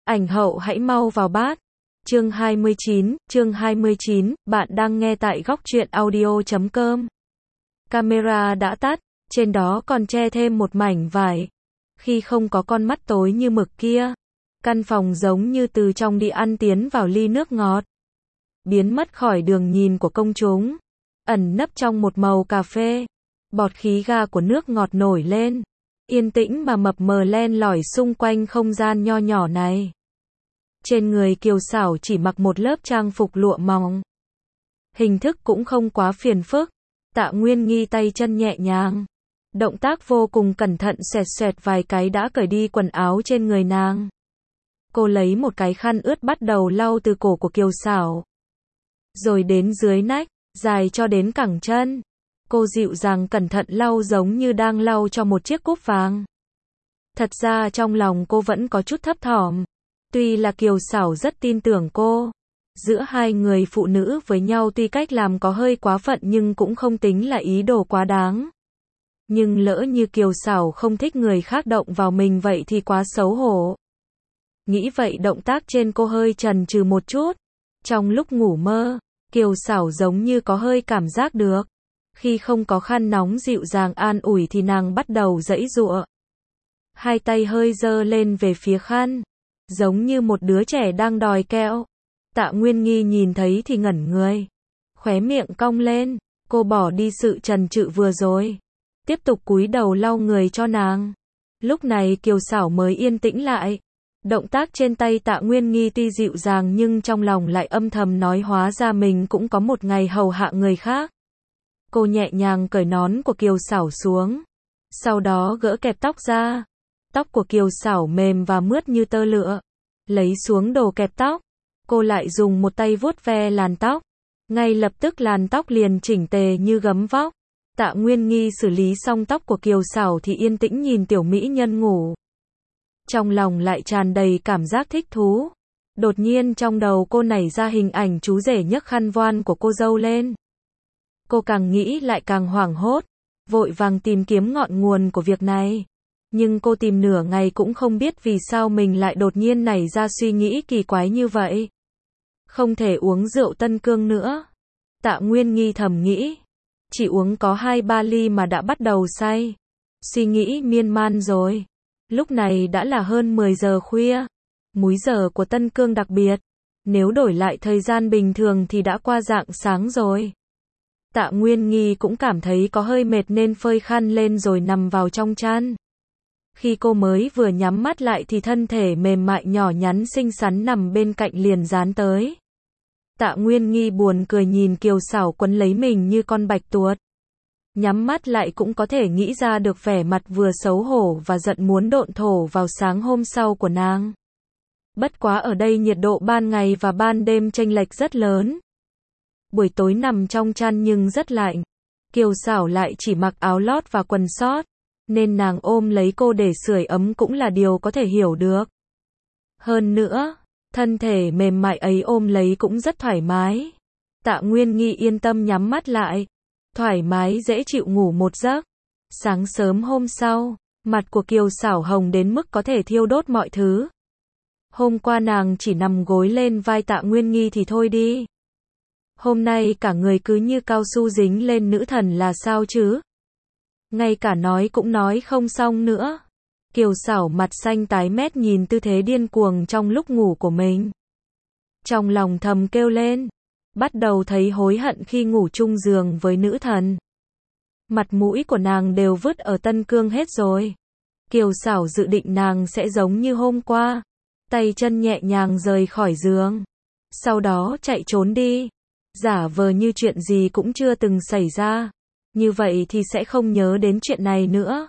Ảnh hậu hãy mau vào bát. Chương 29, bạn đang nghe tại góc truyện audio.com. Camera đã tắt, trên đó còn che thêm một mảnh vải. Khi không có con mắt tối như mực kia, căn phòng giống như từ trong đi ăn tiến vào ly nước ngọt. Biến mất khỏi đường nhìn của công chúng, ẩn nấp trong một màu cà phê. Bọt khí ga của nước ngọt nổi lên, yên tĩnh mà mập mờ len lỏi xung quanh không gian nho nhỏ này. Trên người Kiều Xảo chỉ mặc một lớp trang phục lụa mỏng. Hình thức cũng không quá phiền phức. Tạ Nguyên Nghi tay chân nhẹ nhàng, động tác vô cùng cẩn thận xoẹt xoẹt vài cái đã cởi đi quần áo trên người nàng. Cô lấy một cái khăn ướt bắt đầu lau từ cổ của Kiều Xảo, rồi đến dưới nách, dài cho đến cẳng chân. Cô dịu dàng cẩn thận lau giống như đang lau cho một chiếc cúp vàng. Thật ra trong lòng cô vẫn có chút thấp thỏm. Tuy là Kiều Xảo rất tin tưởng cô. Giữa hai người phụ nữ với nhau tuy cách làm có hơi quá phận nhưng cũng không tính là ý đồ quá đáng. Nhưng lỡ như Kiều Xảo không thích người khác động vào mình vậy thì quá xấu hổ. Nghĩ vậy động tác trên cô hơi chần chừ một chút. Trong lúc ngủ mơ, Kiều Xảo giống như có hơi cảm giác được. Khi không có khăn nóng dịu dàng an ủi thì nàng bắt đầu giãy giụa. Hai tay hơi giơ lên về phía khăn, giống như một đứa trẻ đang đòi kẹo. Tạ Nguyên Nghi nhìn thấy thì ngẩn người, khóe miệng cong lên, cô bỏ đi sự chần chừ vừa rồi, tiếp tục cúi đầu lau người cho nàng. Lúc này Kiều Xảo mới yên tĩnh lại. Động tác trên tay Tạ Nguyên Nghi tuy dịu dàng nhưng trong lòng lại âm thầm nói hóa ra mình cũng có một ngày hầu hạ người khác. Cô nhẹ nhàng cởi nón của Kiều Xảo xuống, sau đó gỡ kẹp tóc ra. Tóc của Kiều Xảo mềm và mướt như tơ lụa. Lấy xuống đồ kẹp tóc, cô lại dùng một tay vuốt ve làn tóc. Ngay lập tức làn tóc liền chỉnh tề như gấm vóc. Tạ Nguyên Nghi xử lý xong tóc của Kiều Xảo thì yên tĩnh nhìn tiểu mỹ nhân ngủ. Trong lòng lại tràn đầy cảm giác thích thú. Đột nhiên trong đầu cô nảy ra hình ảnh chú rể nhấc khăn voan của cô dâu lên. Cô càng nghĩ lại càng hoảng hốt, vội vàng tìm kiếm ngọn nguồn của việc này. Nhưng cô tìm nửa ngày cũng không biết vì sao mình lại đột nhiên nảy ra suy nghĩ kỳ quái như vậy. Không thể uống rượu Tân Cương nữa. Tạ Nguyên Nghi thầm nghĩ. Chỉ uống có 2-3 ly mà đã bắt đầu say. Suy nghĩ miên man rồi. Lúc này đã là hơn 10 giờ khuya. Múi giờ của Tân Cương đặc biệt. Nếu đổi lại thời gian bình thường thì đã qua rạng sáng rồi. Tạ Nguyên Nghi cũng cảm thấy có hơi mệt nên phơi khăn lên rồi nằm vào trong chăn. Khi cô mới vừa nhắm mắt lại thì thân thể mềm mại nhỏ nhắn xinh xắn nằm bên cạnh liền dán tới. Tạ Nguyên Nghi buồn cười nhìn Kiều Xảo quấn lấy mình như con bạch tuộc. Nhắm mắt lại cũng có thể nghĩ ra được vẻ mặt vừa xấu hổ và giận muốn độn thổ vào sáng hôm sau của nàng. Bất quá ở đây nhiệt độ ban ngày và ban đêm chênh lệch rất lớn. Buổi tối nằm trong chăn nhưng rất lạnh. Kiều Xảo lại chỉ mặc áo lót và quần sót, nên nàng ôm lấy cô để sưởi ấm cũng là điều có thể hiểu được. Hơn nữa, thân thể mềm mại ấy ôm lấy cũng rất thoải mái. Tạ Nguyên Nghi yên tâm nhắm mắt lại, thoải mái dễ chịu ngủ một giấc. Sáng sớm hôm sau, mặt của Kiều Xảo hồng đến mức có thể thiêu đốt mọi thứ. Hôm qua nàng chỉ nằm gối lên vai Tạ Nguyên Nghi thì thôi đi. Hôm nay cả người cứ như cao su dính lên nữ thần là sao chứ? Ngay cả nói cũng nói không xong nữa. Kiều Xảo mặt xanh tái mét nhìn tư thế điên cuồng trong lúc ngủ của mình. Trong lòng thầm kêu lên. Bắt đầu thấy hối hận khi ngủ chung giường với nữ thần. Mặt mũi của nàng đều vứt ở Tân Cương hết rồi. Kiều Xảo dự định nàng sẽ giống như hôm qua. Tay chân nhẹ nhàng rời khỏi giường. Sau đó chạy trốn đi. Giả vờ như chuyện gì cũng chưa từng xảy ra. Như vậy thì sẽ không nhớ đến chuyện này nữa.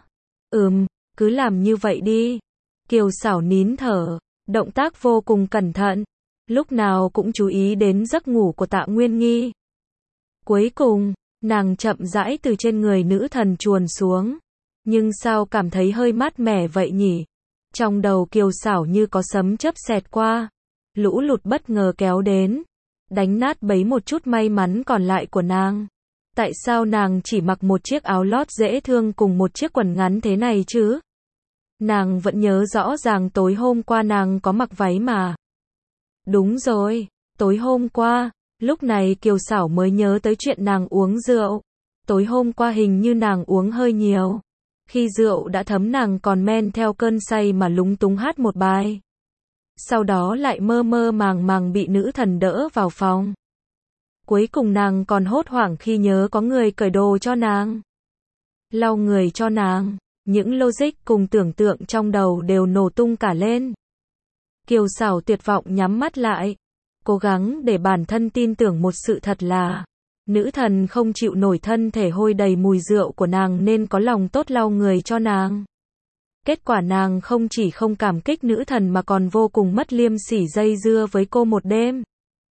Cứ làm như vậy đi. Kiều Xảo nín thở, động tác vô cùng cẩn thận. Lúc nào cũng chú ý đến giấc ngủ của Tạ Nguyên Nghi. Cuối cùng, nàng chậm rãi từ trên người nữ thần chuồn xuống. Nhưng sao cảm thấy hơi mát mẻ vậy nhỉ? Trong đầu Kiều Xảo như có sấm chớp xẹt qua. Lũ lụt bất ngờ kéo đến, đánh nát bấy một chút may mắn còn lại của nàng. Tại sao nàng chỉ mặc một chiếc áo lót dễ thương cùng một chiếc quần ngắn thế này chứ? Nàng vẫn nhớ rõ ràng tối hôm qua nàng có mặc váy mà. Đúng rồi, tối hôm qua, lúc này Kiều Xảo mới nhớ tới chuyện nàng uống rượu. Tối hôm qua hình như nàng uống hơi nhiều. Khi rượu đã thấm nàng còn men theo cơn say mà lúng túng hát một bài. Sau đó lại mơ mơ màng màng bị nữ thần đỡ vào phòng. Cuối cùng nàng còn hốt hoảng khi nhớ có người cởi đồ cho nàng, lau người cho nàng. Những logic cùng tưởng tượng trong đầu đều nổ tung cả lên. Kiều Xảo tuyệt vọng nhắm mắt lại, cố gắng để bản thân tin tưởng một sự thật là nữ thần không chịu nổi thân thể hôi đầy mùi rượu của nàng nên có lòng tốt lau người cho nàng. Kết quả nàng không chỉ không cảm kích nữ thần mà còn vô cùng mất liêm sỉ dây dưa với cô một đêm.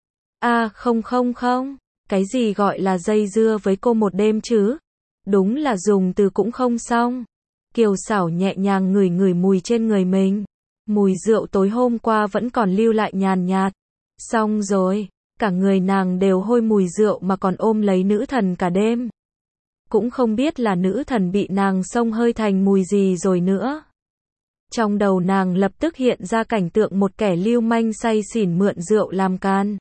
Không, cái gì gọi là dây dưa với cô một đêm chứ? Đúng là dùng từ cũng không xong. Kiều Xảo nhẹ nhàng ngửi ngửi mùi trên người mình. Mùi rượu tối hôm qua vẫn còn lưu lại nhàn nhạt. Xong rồi, cả người nàng đều hôi mùi rượu mà còn ôm lấy nữ thần cả đêm. Cũng không biết là nữ thần bị nàng xông hơi thành mùi gì rồi nữa. Trong đầu nàng lập tức hiện ra cảnh tượng một kẻ lưu manh say xỉn mượn rượu làm can.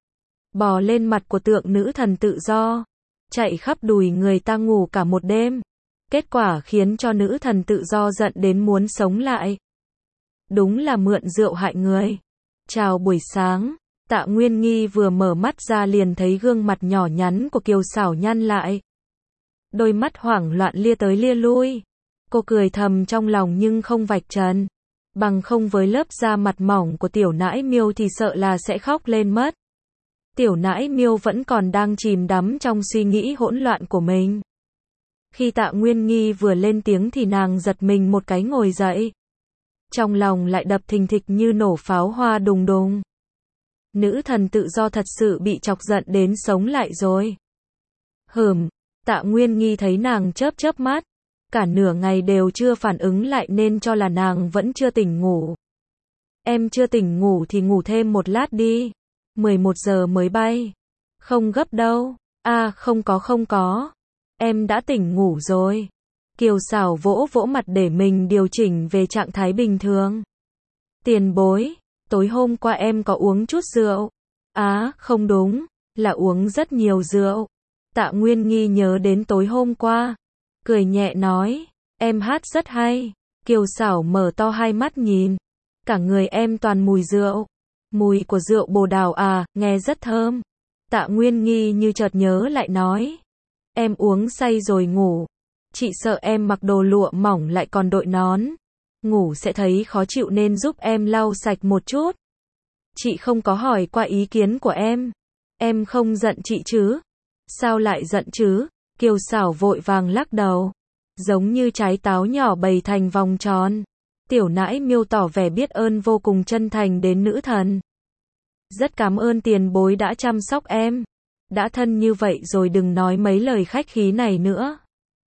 Bò lên mặt của tượng nữ thần tự do, chạy khắp đùi người ta ngủ cả một đêm. Kết quả khiến cho nữ thần tự do giận đến muốn sống lại. Đúng là mượn rượu hại người. Chào buổi sáng, Tạ Nguyên Nghi vừa mở mắt ra liền thấy gương mặt nhỏ nhắn của Kiều Xảo nhăn lại. Đôi mắt hoảng loạn lia tới lia lui. Cô cười thầm trong lòng nhưng không vạch trần. Bằng không với lớp da mặt mỏng của tiểu nãi miêu thì sợ là sẽ khóc lên mất. Tiểu nãi miêu vẫn còn đang chìm đắm trong suy nghĩ hỗn loạn của mình. Khi Tạ Nguyên Nghi vừa lên tiếng thì nàng giật mình một cái ngồi dậy. Trong lòng lại đập thình thịch như nổ pháo hoa đùng đùng. Nữ thần tự do thật sự bị chọc giận đến sống lại rồi. Tạ Nguyên Nghi thấy nàng chớp chớp mắt. Cả nửa ngày đều chưa phản ứng lại nên cho là nàng vẫn chưa tỉnh ngủ. Em chưa tỉnh ngủ thì ngủ thêm một lát đi. 11 giờ mới bay. Không gấp đâu. Không có. Em đã tỉnh ngủ rồi. Kiều Xảo vỗ vỗ mặt để mình điều chỉnh về trạng thái bình thường. Tiền bối, tối hôm qua em có uống chút rượu. Không đúng, là uống rất nhiều rượu. Tạ Nguyên Nghi nhớ đến tối hôm qua, cười nhẹ nói, em hát rất hay. Kiều Xảo mở to hai mắt nhìn, cả người em toàn mùi rượu. Mùi của rượu bồ đào nghe rất thơm. Tạ Nguyên Nghi như chợt nhớ lại nói, em uống say rồi ngủ. Chị sợ em mặc đồ lụa mỏng lại còn đội nón. Ngủ sẽ thấy khó chịu nên giúp em lau sạch một chút. Chị không có hỏi qua ý kiến của em. Em không giận chị chứ? Sao lại giận chứ? Kiều Xảo vội vàng lắc đầu. Giống như trái táo nhỏ bày thành vòng tròn. Tiểu nãi miêu tỏ vẻ biết ơn vô cùng chân thành đến nữ thần. Rất cảm ơn tiền bối đã chăm sóc em. Đã thân như vậy rồi đừng nói mấy lời khách khí này nữa.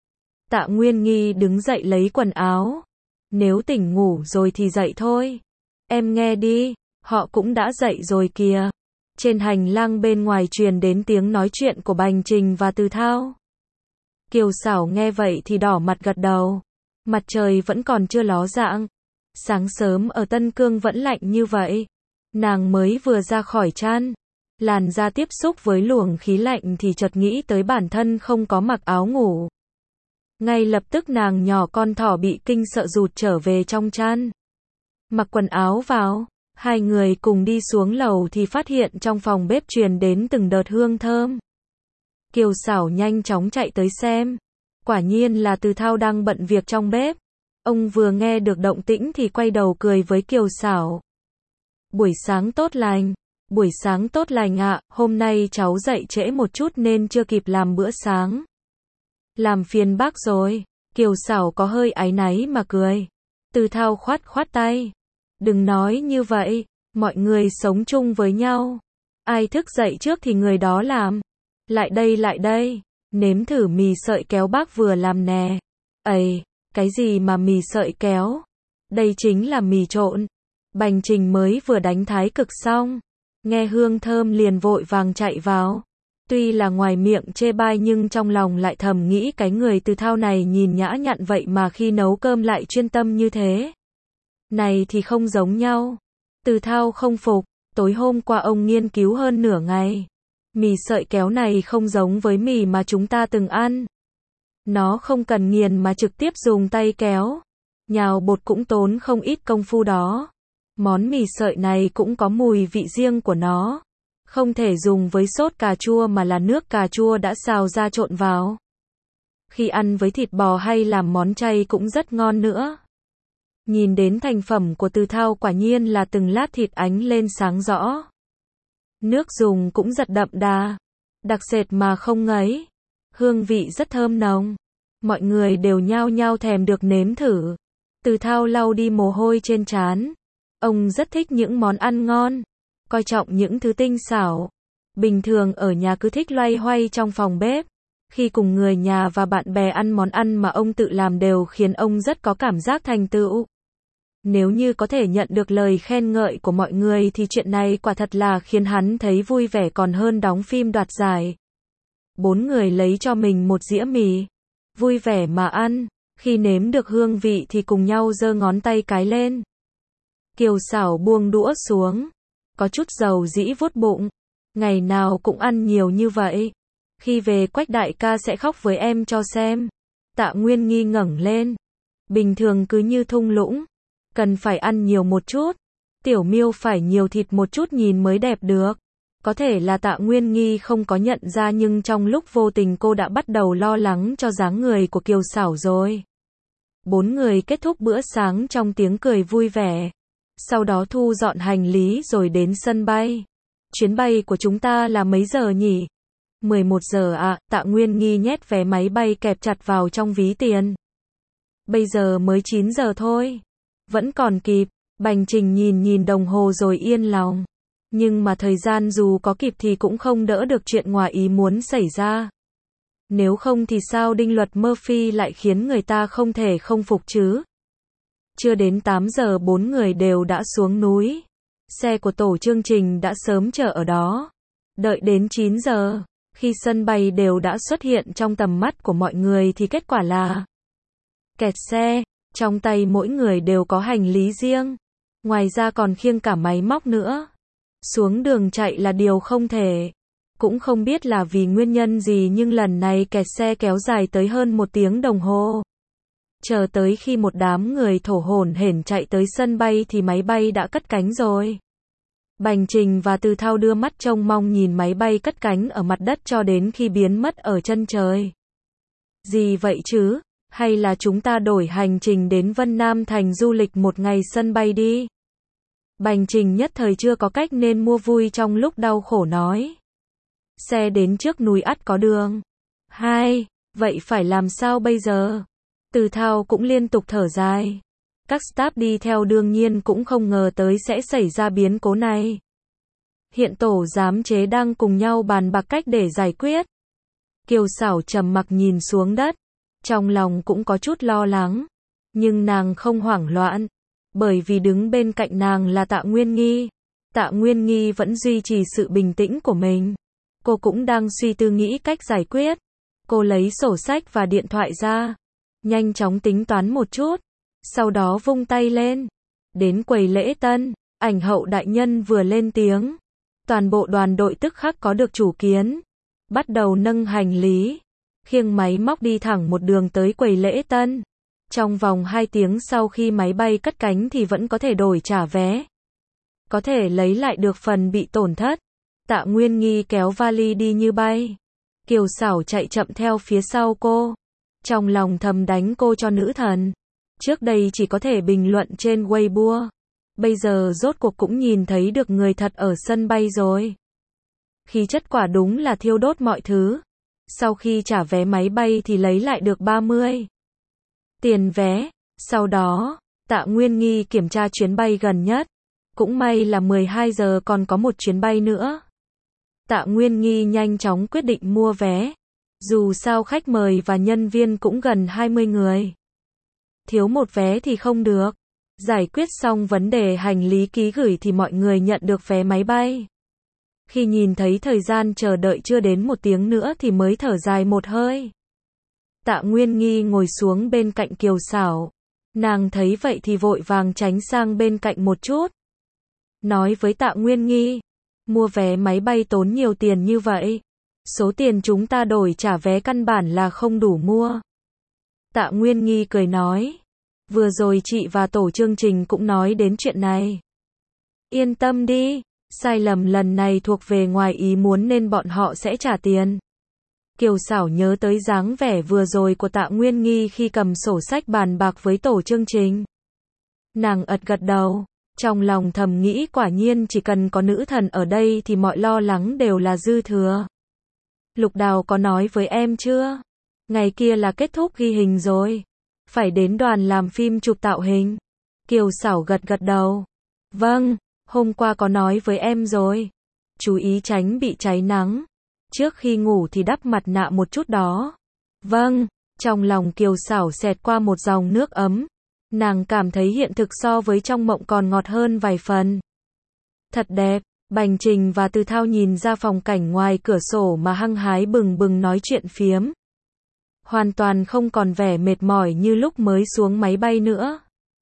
Tạ Nguyên Nghi đứng dậy lấy quần áo. Nếu tỉnh ngủ rồi thì dậy thôi. Em nghe đi, họ cũng đã dậy rồi kìa. Trên hành lang bên ngoài truyền đến tiếng nói chuyện của Bành Trình và Từ Thao. Kiều Xảo nghe vậy thì đỏ mặt gật đầu. Mặt trời vẫn còn chưa ló dạng. Sáng sớm ở Tân Cương vẫn lạnh như vậy. Nàng mới vừa ra khỏi chăn. Làn da tiếp xúc với luồng khí lạnh thì chợt nghĩ tới bản thân không có mặc áo ngủ. Ngay lập tức nàng nhỏ con thỏ bị kinh sợ rụt trở về trong chăn. Mặc quần áo vào, hai người cùng đi xuống lầu thì phát hiện trong phòng bếp truyền đến từng đợt hương thơm. Kiều Xảo nhanh chóng chạy tới xem. Quả nhiên là Từ Thao đang bận việc trong bếp. Ông vừa nghe được động tĩnh thì quay đầu cười với Kiều Xảo. Buổi sáng tốt lành ạ, hôm nay cháu dậy trễ một chút nên chưa kịp làm bữa sáng. Làm phiền bác rồi. Kiều Xảo có hơi áy náy mà cười. Từ Thao khoát khoát tay. Đừng nói như vậy, mọi người sống chung với nhau. Ai thức dậy trước thì người đó làm. Lại đây, nếm thử mì sợi kéo bác vừa làm nè. Ây, cái gì mà mì sợi kéo? Đây chính là mì trộn. Bành Trình mới vừa đánh thái cực xong. Nghe hương thơm liền vội vàng chạy vào. Tuy là ngoài miệng chê bai nhưng trong lòng lại thầm nghĩ cái người Từ Thao này nhìn nhã nhặn vậy mà khi nấu cơm lại chuyên tâm như thế. Này thì không giống nhau. Từ Thao không phục, tối hôm qua ông nghiên cứu hơn nửa ngày. Mì sợi kéo này không giống với mì mà chúng ta từng ăn. Nó không cần nghiền mà trực tiếp dùng tay kéo. Nhào bột cũng tốn không ít công phu đó. Món mì sợi này cũng có mùi vị riêng của nó. Không thể dùng với sốt cà chua mà là nước cà chua đã xào ra trộn vào. Khi ăn với thịt bò hay làm món chay cũng rất ngon nữa. Nhìn đến thành phẩm của Từ Thao quả nhiên là từng lát thịt ánh lên sáng rõ. Nước dùng cũng rất đậm đà, đặc sệt mà không ngấy. Hương vị rất thơm nồng. Mọi người đều nhao nhao thèm được nếm thử. Từ Thao lau đi mồ hôi trên trán. Ông rất thích những món ăn ngon, coi trọng những thứ tinh xảo. Bình thường ở nhà cứ thích loay hoay trong phòng bếp. Khi cùng người nhà và bạn bè ăn món ăn mà ông tự làm đều khiến ông rất có cảm giác thành tựu. Nếu như có thể nhận được lời khen ngợi của mọi người thì chuyện này quả thật là khiến hắn thấy vui vẻ còn hơn đóng phim đoạt giải. 4 người lấy cho mình một dĩa mì, vui vẻ mà ăn. Khi nếm được hương vị thì cùng nhau giơ ngón tay cái lên. Kiều Xảo buông đũa xuống, có chút dầu dĩ vuốt bụng. Ngày nào cũng ăn nhiều như vậy. Khi về Quách đại ca sẽ khóc với em cho xem. Tạ Nguyên Nghi ngẩng lên. Bình thường cứ như thung lũng. Cần phải ăn nhiều một chút. Tiểu Miêu phải nhiều thịt một chút nhìn mới đẹp được. Có thể là Tạ Nguyên Nghi không có nhận ra nhưng trong lúc vô tình cô đã bắt đầu lo lắng cho dáng người của Kiều Xảo rồi. 4 người kết thúc bữa sáng trong tiếng cười vui vẻ. Sau đó thu dọn hành lý rồi đến sân bay. Chuyến bay của chúng ta là mấy giờ nhỉ? 11 giờ ạ, Tạ Nguyên Nghi nhét vé máy bay kẹp chặt vào trong ví tiền. Bây giờ mới 9 giờ thôi. Vẫn còn kịp. Bành Trình nhìn đồng hồ rồi yên lòng. Nhưng mà thời gian dù có kịp thì cũng không đỡ được chuyện ngoài ý muốn xảy ra. Nếu không thì sao định luật Murphy lại khiến người ta không thể không phục chứ? Chưa đến 8 giờ 4 người đều đã xuống núi. Xe của tổ chương trình đã sớm chờ ở đó. Đợi đến 9 giờ, khi sân bay đều đã xuất hiện trong tầm mắt của mọi người thì kết quả là kẹt xe. Trong tay mỗi người đều có hành lý riêng. Ngoài ra còn khiêng cả máy móc nữa. Xuống đường chạy là điều không thể. Cũng không biết là vì nguyên nhân gì nhưng lần này kẹt xe kéo dài tới hơn 1 tiếng đồng hồ. Chờ tới khi một đám người thở hổn hển chạy tới sân bay thì máy bay đã cất cánh rồi. Bành Trình và Từ Thao đưa mắt trông mong nhìn máy bay cất cánh ở mặt đất cho đến khi biến mất ở chân trời. Gì vậy chứ? Hay là chúng ta đổi hành trình đến Vân Nam thành du lịch một ngày sân bay đi? Bành Trình nhất thời chưa có cách nên mua vui trong lúc đau khổ nói. Xe đến trước núi ắt có đường. Vậy phải làm sao bây giờ? Từ Thao cũng liên tục thở dài. Các staff đi theo đương nhiên cũng không ngờ tới sẽ xảy ra biến cố này. Hiện tổ giám chế đang cùng nhau bàn bạc cách để giải quyết. Kiều Xảo trầm mặc nhìn xuống đất. Trong lòng cũng có chút lo lắng. Nhưng nàng không hoảng loạn. Bởi vì đứng bên cạnh nàng là Tạ Nguyên Nghi. Tạ Nguyên Nghi vẫn duy trì sự bình tĩnh của mình. Cô cũng đang suy tư nghĩ cách giải quyết. Cô lấy sổ sách và điện thoại ra. Nhanh chóng tính toán một chút. Sau đó vung tay lên. Đến quầy lễ tân, ảnh hậu đại nhân vừa lên tiếng. Toàn bộ đoàn đội tức khắc có được chủ kiến. Bắt đầu nâng hành lý. Khiêng máy móc đi thẳng một đường tới quầy lễ tân. Trong vòng 2 tiếng sau khi máy bay cất cánh thì vẫn có thể đổi trả vé. Có thể lấy lại được phần bị tổn thất. Tạ Nguyên Nghi kéo vali đi như bay. Kiều Xảo chạy chậm theo phía sau cô. Trong lòng thầm đánh cô cho nữ thần. Trước đây chỉ có thể bình luận trên Weibo. Bây giờ rốt cuộc cũng nhìn thấy được người thật ở sân bay rồi. Khí chất quả đúng là thiêu đốt mọi thứ. Sau khi trả vé máy bay thì lấy lại được 30 tiền vé. Sau đó, Tạ Nguyên Nghi kiểm tra chuyến bay gần nhất. Cũng may là 12 giờ còn có một chuyến bay nữa. Tạ Nguyên Nghi nhanh chóng quyết định mua vé. Dù sao khách mời và nhân viên cũng gần 20 người. Thiếu một vé thì không được. Giải quyết xong vấn đề hành lý ký gửi thì mọi người nhận được vé máy bay. Khi nhìn thấy thời gian chờ đợi chưa đến 1 tiếng nữa thì mới thở dài một hơi. Tạ Nguyên Nghi ngồi xuống bên cạnh Kiều Xảo. Nàng thấy vậy thì vội vàng tránh sang bên cạnh một chút. Nói với Tạ Nguyên Nghi, mua vé máy bay tốn nhiều tiền như vậy. Số tiền chúng ta đổi trả vé căn bản là không đủ mua. Tạ Nguyên Nghi cười nói, vừa rồi chị và tổ chương trình cũng nói đến chuyện này. Yên tâm đi, sai lầm lần này thuộc về ngoài ý muốn nên bọn họ sẽ trả tiền. Kiều Xảo nhớ tới dáng vẻ vừa rồi của Tạ Nguyên Nghi khi cầm sổ sách bàn bạc với tổ chương trình. Nàng gật đầu, trong lòng thầm nghĩ quả nhiên chỉ cần có nữ thần ở đây thì mọi lo lắng đều là dư thừa. Lục Đào có nói với em chưa? Ngày kia là kết thúc ghi hình rồi. Phải đến đoàn làm phim chụp tạo hình. Kiều Xảo gật đầu. Vâng, hôm qua có nói với em rồi. Chú ý tránh bị cháy nắng. Trước khi ngủ thì đắp mặt nạ một chút đó. Vâng, trong lòng Kiều Xảo xẹt qua một dòng nước ấm. Nàng cảm thấy hiện thực so với trong mộng còn ngọt hơn vài phần. Thật đẹp, Bành Trình và Từ Thao nhìn ra phong cảnh ngoài cửa sổ mà hăng hái bừng bừng nói chuyện phiếm. Hoàn toàn không còn vẻ mệt mỏi như lúc mới xuống máy bay nữa.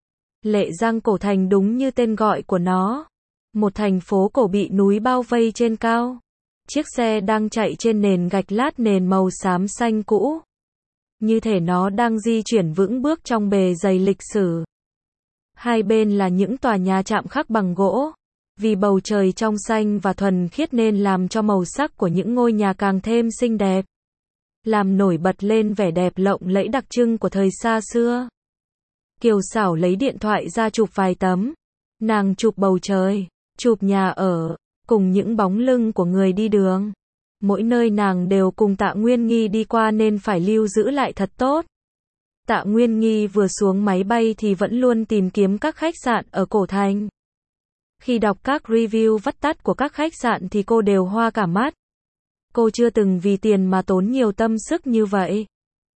Lệ Giang cổ thành đúng như tên gọi của nó. Một thành phố cổ bị núi bao vây trên cao. Chiếc xe đang chạy trên nền gạch lát nền màu xám xanh cũ. Như thể nó đang di chuyển vững bước trong bề dày lịch sử. Hai bên là những tòa nhà chạm khắc bằng gỗ. Vì bầu trời trong xanh và thuần khiết nên làm cho màu sắc của những ngôi nhà càng thêm xinh đẹp. Làm nổi bật lên vẻ đẹp lộng lẫy đặc trưng của thời xa xưa. Kiều Xảo lấy điện thoại ra chụp vài tấm. Nàng chụp bầu trời, chụp nhà ở, cùng những bóng lưng của người đi đường. Mỗi nơi nàng đều cùng Tạ Nguyên Nghi đi qua nên phải lưu giữ lại thật tốt. Tạ Nguyên Nghi vừa xuống máy bay thì vẫn luôn tìm kiếm các khách sạn ở cổ thành. Khi đọc các review vắt tắt của các khách sạn thì cô đều hoa cả mắt. Cô chưa từng vì tiền mà tốn nhiều tâm sức như vậy.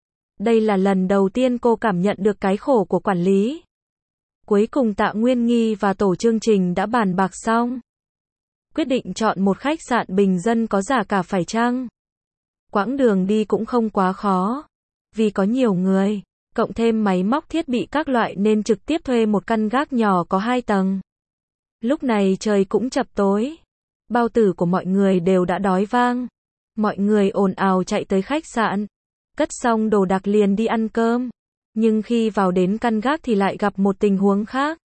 Đây là lần đầu tiên cô cảm nhận được cái khổ của quản lý. Cuối cùng Tạ Nguyên Nghi và tổ chương trình đã bàn bạc xong. Quyết định chọn một khách sạn bình dân có giá cả phải chăng. Quãng đường đi cũng không quá khó. Vì có nhiều người, cộng thêm máy móc thiết bị các loại nên trực tiếp thuê một căn gác nhỏ có 2 tầng. Lúc này trời cũng chập tối. Bao tử của mọi người đều đã đói vang. Mọi người ồn ào chạy tới khách sạn. Cất xong đồ đạc liền đi ăn cơm. Nhưng khi vào đến căn gác thì lại gặp một tình huống khác.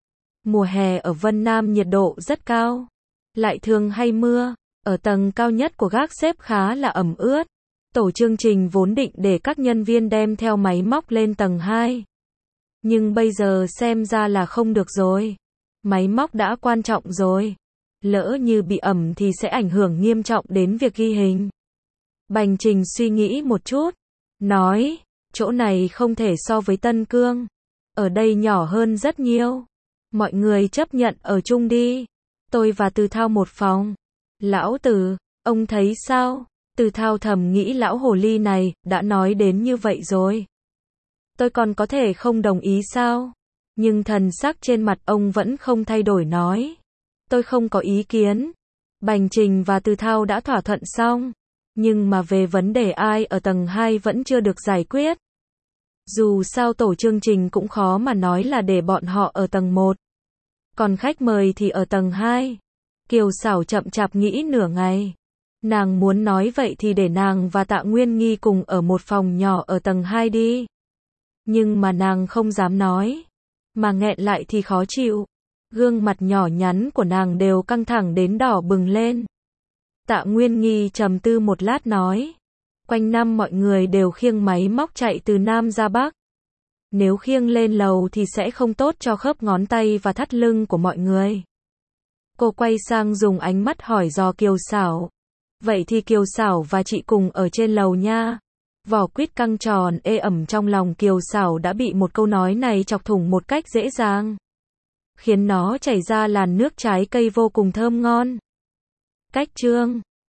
Mùa hè ở Vân Nam nhiệt độ rất cao. Lại thường hay mưa. Ở tầng cao nhất của gác xếp khá là ẩm ướt. Tổ chương trình vốn định để các nhân viên đem theo máy móc lên tầng 2. Nhưng bây giờ xem ra là không được rồi. Máy móc đã quan trọng rồi. Lỡ như bị ẩm thì sẽ ảnh hưởng nghiêm trọng đến việc ghi hình. Bành Trình suy nghĩ một chút. Nói, chỗ này không thể so với Tân Cương. Ở đây nhỏ hơn rất nhiều. Mọi người chấp nhận ở chung đi. Tôi và Từ Thao một phòng. Lão Từ, ông thấy sao? Từ Thao thầm nghĩ lão hồ ly này, đã nói đến như vậy rồi. Tôi còn có thể không đồng ý sao? Nhưng thần sắc trên mặt ông vẫn không thay đổi nói. Tôi không có ý kiến. Bành Trình và Từ Thao đã thỏa thuận xong. Nhưng mà về vấn đề ai ở tầng 2 vẫn chưa được giải quyết. Dù sao tổ chương trình cũng khó mà nói là để bọn họ ở tầng 1. Còn khách mời thì ở tầng 2. Kiều Xảo chậm chạp nghĩ nửa ngày. Nàng muốn nói vậy thì để nàng và Tạ Nguyên Nghi cùng ở một phòng nhỏ ở tầng 2 đi. Nhưng mà nàng không dám nói. Mà nghẹn lại thì khó chịu. Gương mặt nhỏ nhắn của nàng đều căng thẳng đến đỏ bừng lên. Tạ Nguyên Nghi trầm tư một lát nói. Quanh năm mọi người đều khiêng máy móc chạy từ Nam ra Bắc. Nếu khiêng lên lầu thì sẽ không tốt cho khớp ngón tay và thắt lưng của mọi người. Cô quay sang dùng ánh mắt hỏi dò Kiều Xảo. Vậy thì Kiều Xảo và chị cùng ở trên lầu nha. Vỏ quýt căng tròn ê ẩm trong lòng Kiều Xảo đã bị một câu nói này chọc thủng một cách dễ dàng. Khiến nó chảy ra làn nước trái cây vô cùng thơm ngon. Cách chương